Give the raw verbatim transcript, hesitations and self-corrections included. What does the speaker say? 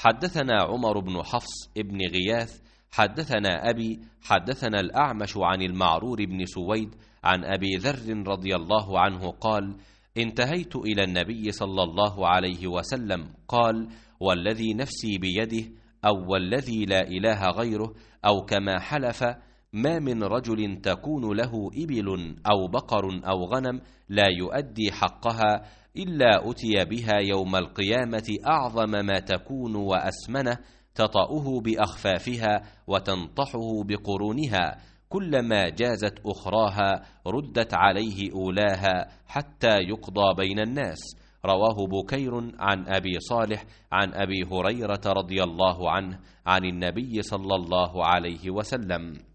حدثنا عمر بن حفص ابن غياث حدثنا أبي حدثنا الأعمش عن المعرور بن سويد عن أبي ذر رضي الله عنه قال: انتهيت إلى النبي صلى الله عليه وسلم قال: والذي نفسي بيده أو والذي لا إله غيره أو كما حلف: ما من رجل تكون له إبل أو بقر أو غنم لا يؤدي حقها إلا أتي بها يوم القيامة أعظم ما تكون وأسمنه، تطأه بأخفافها وتنطحه بقرونها، كلما جازت أخراها ردت عليه أولاها حتى يقضى بين الناس. رواه بكير عن أبي صالح عن أبي هريرة رضي الله عنه عن النبي صلى الله عليه وسلم.